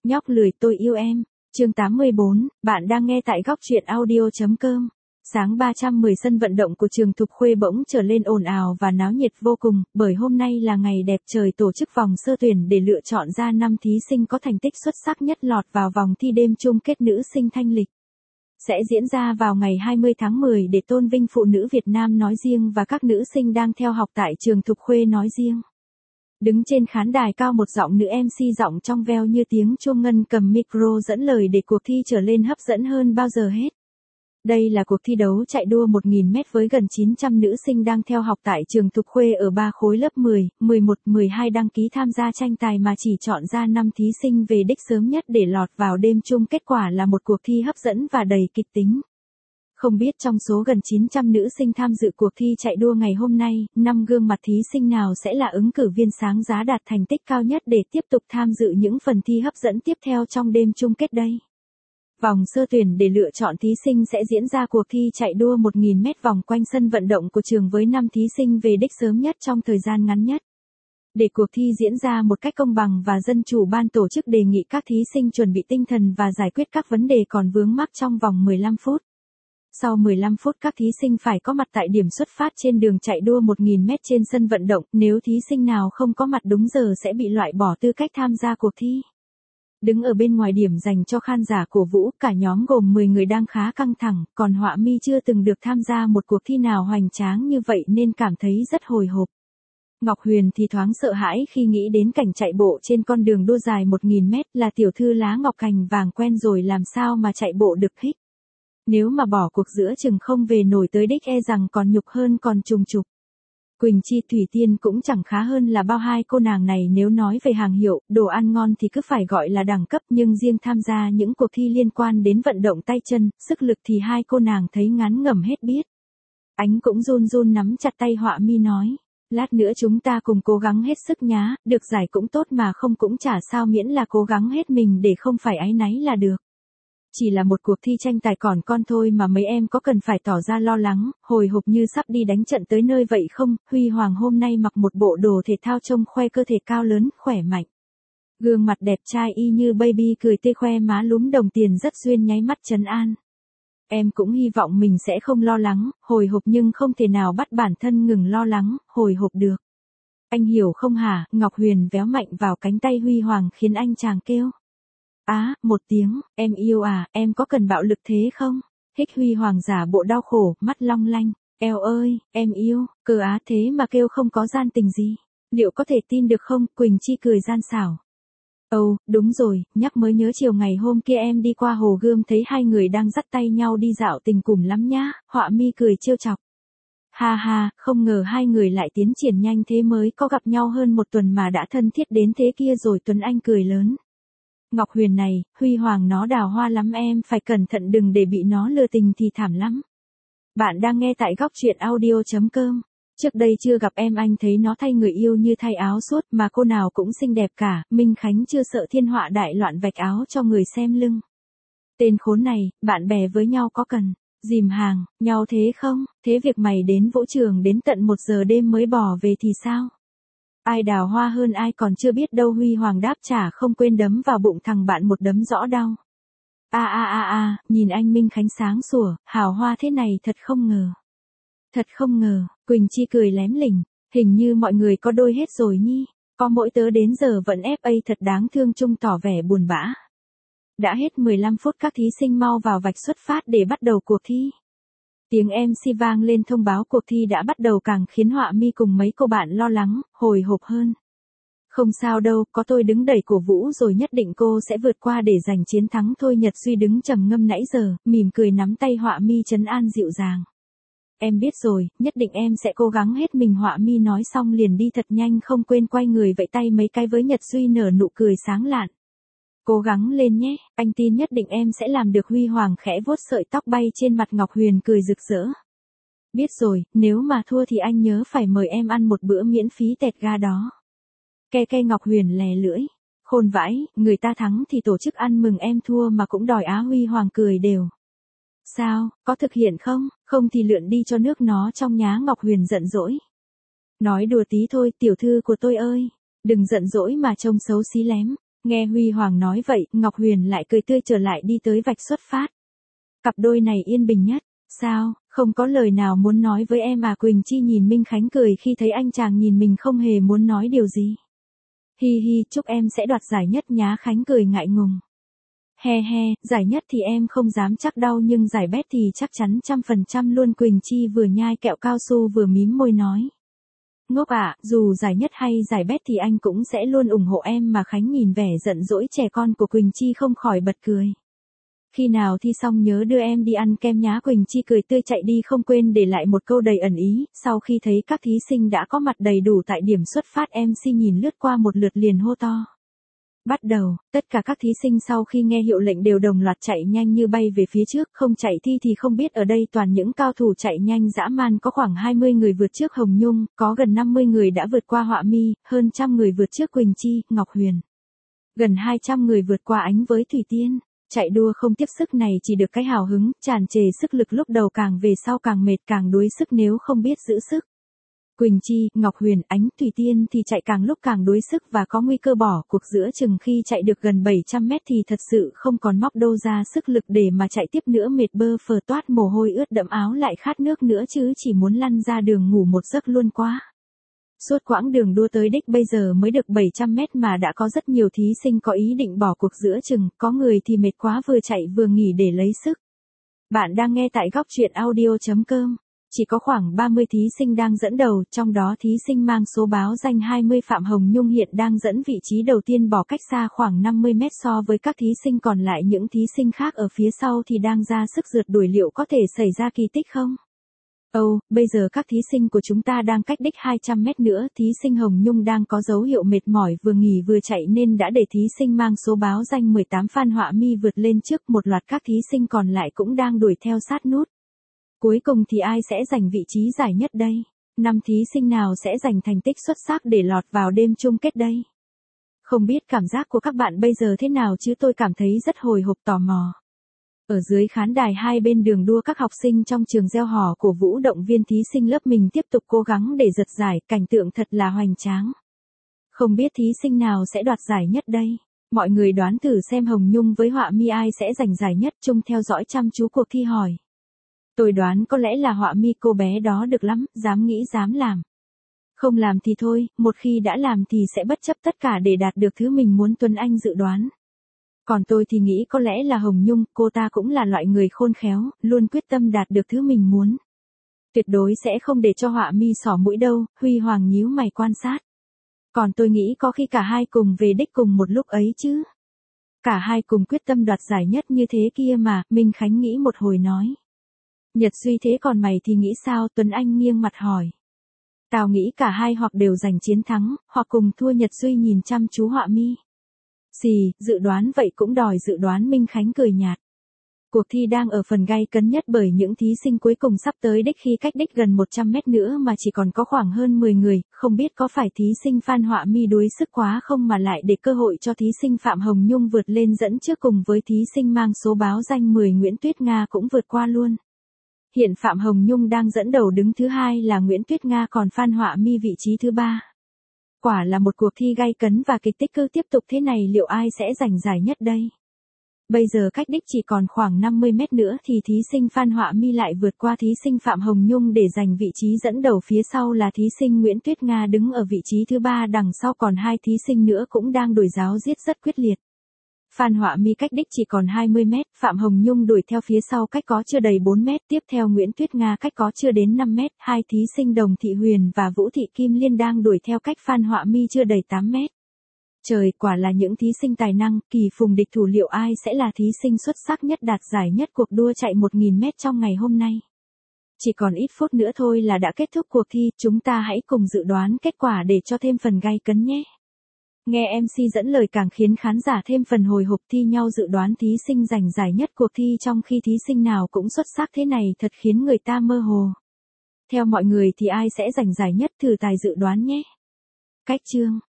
Nhóc lười tôi yêu em. Chương 84, bạn đang nghe tại góc truyện audio.com. Sáng 310 sân vận động của trường Thục Khuê bỗng trở lên ồn ào và náo nhiệt vô cùng, bởi hôm nay là ngày đẹp trời tổ chức vòng sơ tuyển để lựa chọn ra 5 thí sinh có thành tích xuất sắc nhất lọt vào vòng thi đêm chung kết nữ sinh thanh lịch. Sẽ diễn ra vào ngày 20 tháng 10 để tôn vinh phụ nữ Việt Nam nói riêng và các nữ sinh đang theo học tại trường Thục Khuê nói riêng. Đứng trên khán đài cao một giọng nữ MC giọng trong veo như tiếng chuông ngân cầm micro dẫn lời để cuộc thi trở lên hấp dẫn hơn bao giờ hết. Đây là cuộc thi đấu chạy đua 1.000m với gần 900 nữ sinh đang theo học tại trường Thục Khuê ở 3 khối lớp 10, 11, 12 đăng ký tham gia tranh tài mà chỉ chọn ra 5 thí sinh về đích sớm nhất để lọt vào đêm chung kết. Quả là một cuộc thi hấp dẫn và đầy kịch tính. Không biết trong số gần 900 nữ sinh tham dự cuộc thi chạy đua ngày hôm nay, 5 gương mặt thí sinh nào sẽ là ứng cử viên sáng giá đạt thành tích cao nhất để tiếp tục tham dự những phần thi hấp dẫn tiếp theo trong đêm chung kết đây. Vòng sơ tuyển để lựa chọn thí sinh sẽ diễn ra cuộc thi chạy đua 1.000m vòng quanh sân vận động của trường với 5 thí sinh về đích sớm nhất trong thời gian ngắn nhất. Để cuộc thi diễn ra một cách công bằng và dân chủ, ban tổ chức đề nghị các thí sinh chuẩn bị tinh thần và giải quyết các vấn đề còn vướng mắc trong vòng 15 phút. Sau 15 phút các thí sinh phải có mặt tại điểm xuất phát trên đường chạy đua 1.000m trên sân vận động, nếu thí sinh nào không có mặt đúng giờ sẽ bị loại bỏ tư cách tham gia cuộc thi. Đứng ở bên ngoài điểm dành cho khán giả cổ vũ, cả nhóm gồm 10 người đang khá căng thẳng, còn Họa Mi chưa từng được tham gia một cuộc thi nào hoành tráng như vậy nên cảm thấy rất hồi hộp. Ngọc Huyền thì thoáng sợ hãi khi nghĩ đến cảnh chạy bộ trên con đường đua dài 1.000m, là tiểu thư lá ngọc cành vàng quen rồi làm sao mà chạy bộ được hích. Nếu mà bỏ cuộc giữa chừng không về nổi tới đích e rằng còn nhục hơn còn trùng trục. Quỳnh Chi, Thủy Tiên cũng chẳng khá hơn là bao hai cô nàng này, nếu nói về hàng hiệu, đồ ăn ngon thì cứ phải gọi là đẳng cấp, nhưng riêng tham gia những cuộc thi liên quan đến vận động tay chân, sức lực thì hai cô nàng thấy ngán ngẩm hết biết. Ánh cũng run run nắm chặt tay Họa Mi nói, lát nữa chúng ta cùng cố gắng hết sức nhá, được giải cũng tốt mà không cũng chả sao, miễn là cố gắng hết mình để không phải áy náy là được. Chỉ là một cuộc thi tranh tài còn con thôi mà mấy em có cần phải tỏ ra lo lắng, hồi hộp như sắp đi đánh trận tới nơi vậy không? Huy Hoàng hôm nay mặc một bộ đồ thể thao trông khoe cơ thể cao lớn, khỏe mạnh. Gương mặt đẹp trai y như baby cười tươi, khoe má lúm đồng tiền rất duyên, nháy mắt trấn an. Em cũng hy vọng mình sẽ không lo lắng, hồi hộp nhưng không thể nào bắt bản thân ngừng lo lắng, hồi hộp được. Anh hiểu không hả? Ngọc Huyền véo mạnh vào cánh tay Huy Hoàng khiến anh chàng kêu. Một tiếng, em yêu à, em có cần bạo lực thế không? Hích. Huy Hoàng giả bộ đau khổ, mắt long lanh. Eo ơi, em yêu, cơ á thế mà kêu không có gian tình gì. Liệu có thể tin được không? Quỳnh Chi cười gian xảo. Đúng rồi, nhắc mới nhớ chiều ngày hôm kia em đi qua Hồ Gươm thấy hai người đang dắt tay nhau đi dạo tình cùm lắm nhá. Họa Mi cười trêu chọc. Ha ha, không ngờ hai người lại tiến triển nhanh thế, mới có gặp nhau hơn một tuần mà đã thân thiết đến thế kia rồi. Tuấn Anh cười lớn. Ngọc Huyền này, Huy Hoàng nó đào hoa lắm, em phải cẩn thận đừng để bị nó lừa tình thì thảm lắm. Bạn đang nghe tại góc truyện audio.com. Trước đây chưa gặp em, anh thấy nó thay người yêu như thay áo suốt, mà cô nào cũng xinh đẹp cả. Minh Khánh chưa sợ thiên họa đại loạn vạch áo cho người xem lưng. Tên khốn này, bạn bè với nhau có cần dìm hàng nhau thế không? Thế việc mày đến vũ trường đến tận 1 giờ đêm mới bỏ về thì sao? Ai đào hoa hơn ai còn chưa biết đâu. Huy Hoàng đáp trả không quên đấm vào bụng thằng bạn một đấm rõ đau. Nhìn anh Minh Khánh sáng sủa, hào hoa thế này thật không ngờ. Thật không ngờ. Quỳnh Chi cười lém lỉnh, hình như mọi người có đôi hết rồi nhi. Có mỗi tớ đến giờ vẫn FA, thật đáng thương. Trung tỏ vẻ buồn bã. Đã hết 15 phút, các thí sinh mau vào vạch xuất phát để bắt đầu cuộc thi. Tiếng MC vang lên thông báo cuộc thi đã bắt đầu, càng khiến Họa Mi cùng mấy cô bạn lo lắng, hồi hộp hơn. Không sao đâu, có tôi đứng đẩy cổ vũ rồi, nhất định cô sẽ vượt qua để giành chiến thắng thôi. Nhật Duy đứng trầm ngâm nãy giờ, mỉm cười nắm tay Họa Mi trấn an dịu dàng. Em biết rồi, nhất định em sẽ cố gắng hết mình. Họa Mi nói xong liền đi thật nhanh, không quên quay người vẫy tay mấy cái với Nhật Duy, nở nụ cười sáng lạn. Cố gắng lên nhé, anh tin nhất định em sẽ làm được. Huy Hoàng khẽ vuốt sợi tóc bay trên mặt Ngọc Huyền, cười rực rỡ. Biết rồi, nếu mà thua thì anh nhớ phải mời em ăn một bữa miễn phí tẹt ga đó. Ke Ngọc Huyền lè lưỡi. Khôn vãi, người ta thắng thì tổ chức ăn mừng, em thua mà cũng đòi á. Huy Hoàng cười đều. Sao, có thực hiện không? Không thì lượn đi cho nước nó trong nhá. Ngọc Huyền giận dỗi. Nói đùa tí thôi, tiểu thư của tôi ơi. Đừng giận dỗi mà trông xấu xí lém. Nghe Huy Hoàng nói vậy, Ngọc Huyền lại cười tươi trở lại đi tới vạch xuất phát. Cặp đôi này yên bình nhất. Sao, không có lời nào muốn nói với em à? Quỳnh Chi nhìn Minh Khánh cười khi thấy anh chàng nhìn mình không hề muốn nói điều gì. Hi hi, chúc em sẽ đoạt giải nhất nhá. Khánh cười ngại ngùng. He he, giải nhất thì em không dám chắc đâu nhưng giải bét thì chắc chắn 100% luôn. Quỳnh Chi vừa nhai kẹo cao su vừa mím môi nói. Ngốc ạ, dù giải nhất hay giải bét thì anh cũng sẽ luôn ủng hộ em mà. Khánh nhìn vẻ giận dỗi trẻ con của Quỳnh Chi không khỏi bật cười. Khi nào thi xong nhớ đưa em đi ăn kem nhá. Quỳnh Chi cười tươi chạy đi không quên để lại một câu đầy ẩn ý. Sau khi thấy các thí sinh đã có mặt đầy đủ tại điểm xuất phát, MC nhìn lướt qua một lượt liền hô to. Bắt đầu, tất cả các thí sinh sau khi nghe hiệu lệnh đều đồng loạt chạy nhanh như bay về phía trước. Không chạy thi thì không biết ở đây toàn những cao thủ chạy nhanh dã man. Có khoảng 20 người vượt trước Hồng Nhung, có gần 50 người đã vượt qua Họa Mi, hơn 100 người vượt trước Quỳnh Chi, Ngọc Huyền. Gần 200 người vượt qua Ánh với Thủy Tiên. Chạy đua không tiếp sức này chỉ được cái hào hứng, tràn trề sức lực, lúc đầu càng về sau càng mệt càng đuối sức nếu không biết giữ sức. Quỳnh Chi, Ngọc Huyền, Ánh, Thủy Tiên thì chạy càng lúc càng đuối sức và có nguy cơ bỏ cuộc giữa chừng. Khi chạy được gần 700 mét thì thật sự không còn móc đâu ra sức lực để mà chạy tiếp nữa, mệt bơ phờ toát mồ hôi ướt đẫm áo, lại khát nước nữa chứ chỉ muốn lăn ra đường ngủ một giấc luôn quá. Suốt quãng đường đua tới đích bây giờ mới được 700 mét mà đã có rất nhiều thí sinh có ý định bỏ cuộc giữa chừng, có người thì mệt quá vừa chạy vừa nghỉ để lấy sức. Bạn đang nghe tại góc truyện audio.com. Chỉ có khoảng 30 thí sinh đang dẫn đầu, trong đó thí sinh mang số báo danh 20 Phạm Hồng Nhung hiện đang dẫn vị trí đầu tiên, bỏ cách xa khoảng 50 mét so với các thí sinh còn lại. Những thí sinh khác ở phía sau thì đang ra sức rượt đuổi, liệu có thể xảy ra kỳ tích không? Bây giờ các thí sinh của chúng ta đang cách đích 200 mét nữa. Thí sinh Hồng Nhung đang có dấu hiệu mệt mỏi, vừa nghỉ vừa chạy nên đã để thí sinh mang số báo danh 18 Phan Họa Mi vượt lên trước. Một loạt các thí sinh còn lại cũng đang đuổi theo sát nút. Cuối cùng thì ai sẽ giành vị trí giải nhất đây? 5 thí sinh nào sẽ giành thành tích xuất sắc để lọt vào đêm chung kết đây? Không biết cảm giác của các bạn bây giờ thế nào chứ tôi cảm thấy rất hồi hộp tò mò. Ở dưới khán đài hai bên đường đua, các học sinh trong trường reo hò cổ vũ động viên thí sinh lớp mình tiếp tục cố gắng để giật giải, cảnh tượng thật là hoành tráng. Không biết thí sinh nào sẽ đoạt giải nhất đây? Mọi người đoán thử xem Hồng Nhung với Họa Mi ai sẽ giành giải nhất. Chung theo dõi chăm chú cuộc thi hỏi. Tôi đoán có lẽ là Họa Mi, cô bé đó được lắm, dám nghĩ dám làm. Không làm thì thôi, một khi đã làm thì sẽ bất chấp tất cả để đạt được thứ mình muốn. Tuấn Anh dự đoán. Còn tôi thì nghĩ có lẽ là Hồng Nhung, cô ta cũng là loại người khôn khéo, luôn quyết tâm đạt được thứ mình muốn. Tuyệt đối sẽ không để cho Họa Mi xỏ mũi đâu. Huy Hoàng nhíu mày quan sát. Còn tôi nghĩ có khi cả hai cùng về đích cùng một lúc ấy chứ. Cả hai cùng quyết tâm đoạt giải nhất như thế kia mà. Minh Khánh nghĩ một hồi nói. Nhật Duy, thế còn mày thì nghĩ sao? Tuấn Anh nghiêng mặt hỏi. Tao nghĩ cả hai hoặc đều giành chiến thắng, hoặc cùng thua. Nhật Duy nhìn chăm chú Họa Mi. Xì, dự đoán vậy cũng đòi dự đoán. Minh Khánh cười nhạt. Cuộc thi đang ở phần gay cấn nhất bởi những thí sinh cuối cùng sắp tới đích. Khi cách đích gần 100 mét nữa mà chỉ còn có khoảng hơn 10 người, không biết có phải thí sinh Phan Họa Mi đuối sức quá không mà lại để cơ hội cho thí sinh Phạm Hồng Nhung vượt lên dẫn trước, cùng với thí sinh mang số báo danh 10 Nguyễn Tuyết Nga cũng vượt qua luôn. Hiện Phạm Hồng Nhung đang dẫn đầu, đứng thứ hai là Nguyễn Tuyết Nga, còn Phan Họa Mi vị trí thứ ba. Quả là một cuộc thi gay cấn và kịch tích cứ tiếp tục thế này, liệu ai sẽ giành giải nhất đây? Bây giờ cách đích chỉ còn khoảng 50 mét nữa thì thí sinh Phan Họa Mi lại vượt qua thí sinh Phạm Hồng Nhung để giành vị trí dẫn đầu. Phía sau là thí sinh Nguyễn Tuyết Nga đứng ở vị trí thứ ba, đằng sau còn hai thí sinh nữa cũng đang đuổi giáo giết rất quyết liệt. Phan Họa Mi cách đích chỉ còn 20 mét, Phạm Hồng Nhung đuổi theo phía sau cách có chưa đầy 4 mét, tiếp theo Nguyễn Tuyết Nga cách có chưa đến 5 mét, hai thí sinh Đồng Thị Huyền và Vũ Thị Kim Liên đang đuổi theo cách Phan Họa Mi chưa đầy 8 mét. Trời, quả là những thí sinh tài năng, kỳ phùng địch thủ, liệu ai sẽ là thí sinh xuất sắc nhất đạt giải nhất cuộc đua chạy 1.000 mét trong ngày hôm nay? Chỉ còn ít phút nữa thôi là đã kết thúc cuộc thi, chúng ta hãy cùng dự đoán kết quả để cho thêm phần gay cấn nhé. Nghe MC dẫn lời càng khiến khán giả thêm phần hồi hộp, thi nhau dự đoán thí sinh giành giải nhất cuộc thi, trong khi thí sinh nào cũng xuất sắc thế này thật khiến người ta mơ hồ. Theo mọi người thì ai sẽ giành giải nhất, thử tài dự đoán nhé. Cách chương